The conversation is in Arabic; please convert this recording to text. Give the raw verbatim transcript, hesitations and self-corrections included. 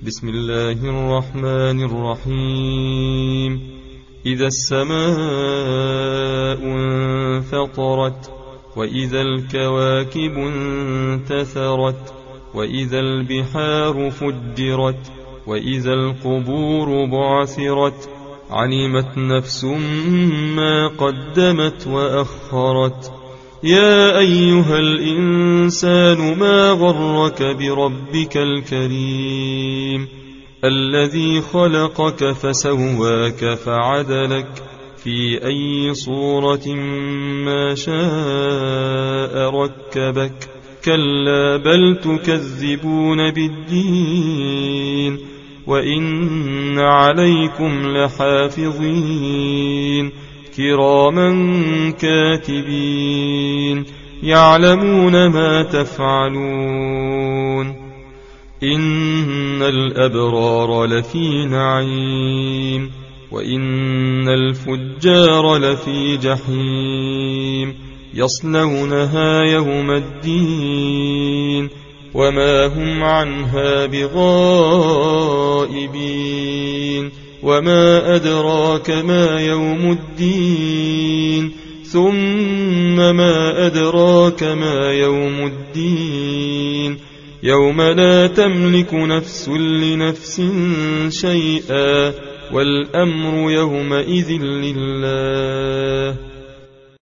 بسم الله الرحمن الرحيم. إذا السماء انفطرت، وإذا الكواكب انتثرت، وإذا البحار فجرت، وإذا القبور بعثرت، علمت نفس ما قدمت وأخرت. يا أيها الإنسان ما غرك بربك الكريم، الذي خلقك فسواك فعدلك في أي صورة ما شاء ركبك. كلا بل تكذبون بالدين، وإن عليكم لحافظين كراما كاتبين يعلمون ما تفعلون. إن الأبرار لفي نعيم، وإن الفجار لفي جحيم، يصلونها يوم الدين وما هم عنها بغائبين. وما أدراك ما يوم الدين، ثم ما أدراك ما يوم الدين. يوم لا تملك نفس لنفس شيئا، والأمر يومئذ لله.